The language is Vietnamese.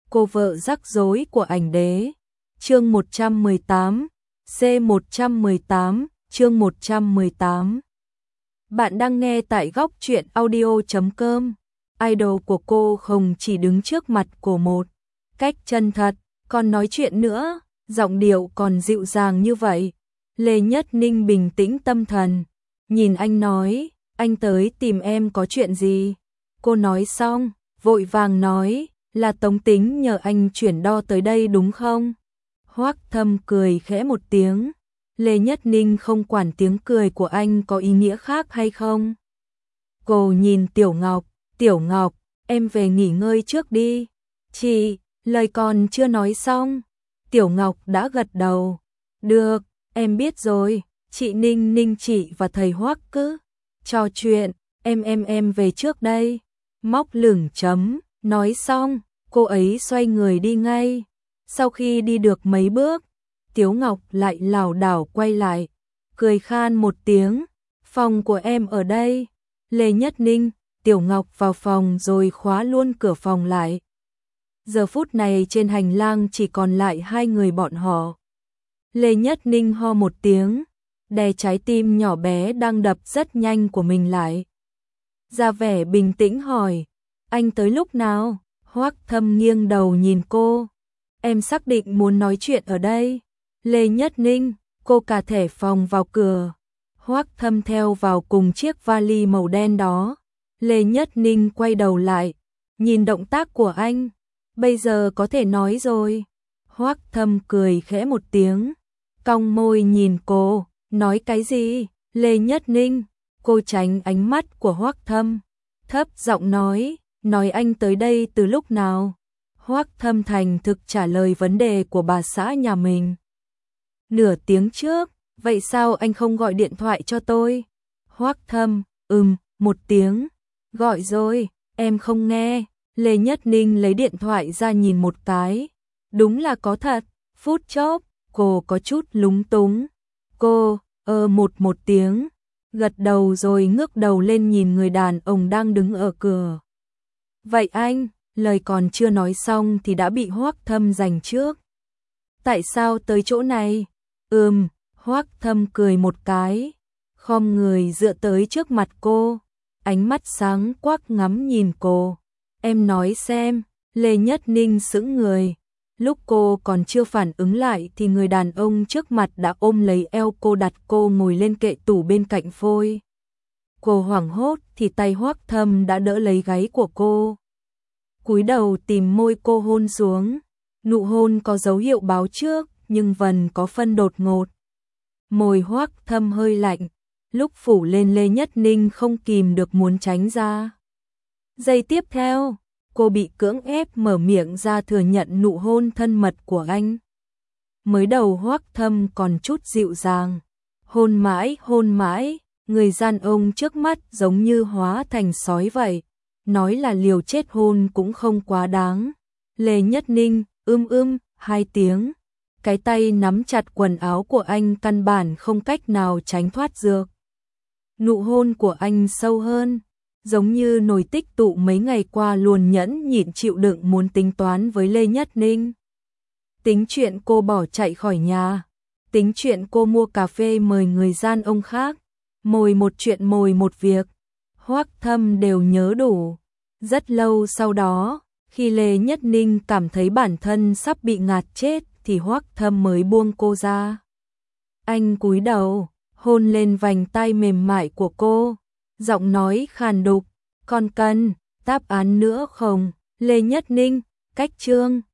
Cô vợ rắc rối của ảnh đế. Chương 118, C118, chương 118. Bạn đang nghe tại góc truyện audio.com. Idol của cô không chỉ đứng trước mặt của một cách chân thật, còn nói chuyện nữa, giọng điệu còn dịu dàng như vậy. Lê Nhất Ninh bình tĩnh tâm thần, nhìn anh nói, anh tới tìm em có chuyện gì? Cô nói xong, vội vàng nói, là Tống Tính nhờ anh chuyển đo tới đây đúng không? Hoắc Thâm cười khẽ một tiếng. Lê Nhất Ninh không quản tiếng cười của anh có ý nghĩa khác hay không. Cô nhìn Tiểu Ngọc, em về nghỉ ngơi trước đi. Chị, lời còn chưa nói xong. Tiểu Ngọc đã gật đầu. Được, em biết rồi, chị Ninh Ninh chị và thầy Hoắc cứ trò chuyện, em về trước đây. Móc lửng chấm, nói xong, cô ấy xoay người đi ngay. Sau khi đi được mấy bước, Tiếu Ngọc lại lảo đảo quay lại, cười khan một tiếng, phòng của em ở đây. Lê Nhất Ninh, Tiểu Ngọc vào phòng rồi khóa luôn cửa phòng lại. Giờ phút này trên hành lang chỉ còn lại hai người bọn họ. Lê Nhất Ninh ho một tiếng, đè trái tim nhỏ bé đang đập rất nhanh của mình lại. Ra vẻ bình tĩnh hỏi, anh tới lúc nào? Hoắc Thâm nghiêng đầu nhìn cô. Em xác định muốn nói chuyện ở đây. Lê Nhất Ninh, cô cả thẻ phòng vào cửa. Hoắc Thâm theo vào cùng chiếc vali màu đen đó. Lê Nhất Ninh quay đầu lại, nhìn động tác của anh. Bây giờ có thể nói rồi. Hoắc Thâm cười khẽ một tiếng, cong môi nhìn cô, nói cái gì? Lê Nhất Ninh, cô tránh ánh mắt của Hoắc Thâm, thấp giọng nói anh tới đây từ lúc nào? Hoắc Thâm thành thực trả lời vấn đề của bà xã nhà mình. Nửa tiếng trước, vậy sao anh không gọi điện thoại cho tôi? Hoắc Thâm, một tiếng, gọi rồi, em không nghe. Lê Nhất Ninh lấy điện thoại ra nhìn một cái, đúng là có thật. Phút chốc, cô có chút lúng túng. Cô, một tiếng, gật đầu rồi ngước đầu lên nhìn người đàn ông đang đứng ở cửa. Vậy anh, lời còn chưa nói xong thì đã bị Hoắc Thâm giành trước. Tại sao tới chỗ này? Hoắc Thâm cười một cái, khom người dựa tới trước mặt cô, ánh mắt sáng quắc ngắm nhìn cô. Em nói xem. Lê Nhất Ninh sững người. Lúc cô còn chưa phản ứng lại thì người đàn ông trước mặt đã ôm lấy eo cô, đặt cô ngồi lên kệ tủ bên cạnh phôi. Cô hoảng hốt thì tay Hoắc Thâm đã đỡ lấy gáy của cô, cúi đầu tìm môi cô hôn xuống. Nụ hôn có dấu hiệu báo trước nhưng vẫn có phân đột ngột. Môi Hoắc Thâm hơi lạnh, lúc phủ lên Lê Nhất Ninh không kìm được muốn tránh ra. Giây tiếp theo, cô bị cưỡng ép mở miệng ra thừa nhận nụ hôn thân mật của anh. Mới đầu Hoắc Thâm còn chút dịu dàng, hôn mãi, người đàn ông trước mắt giống như hóa thành sói vậy, nói là liều chết hôn cũng không quá đáng. Lê Nhất Ninh, hai tiếng, cái tay nắm chặt quần áo của anh căn bản không cách nào tránh thoát được. Nụ hôn của anh sâu hơn, giống như nồi tích tụ mấy ngày qua luôn nhẫn nhịn chịu đựng muốn tính toán với Lê Nhất Ninh. Tính chuyện cô bỏ chạy khỏi nhà, tính chuyện cô mua cà phê mời người gian ông khác, mồi một chuyện mồi một việc, Hoắc Thâm đều nhớ đủ. Rất lâu sau đó, khi Lê Nhất Ninh cảm thấy bản thân sắp bị ngạt chết thì Hoắc Thâm mới buông cô ra. Anh cúi đầu, hôn lên vành tai mềm mại của cô, giọng nói khàn đục, còn cần đáp án nữa không? Lê Nhất Ninh, cách chương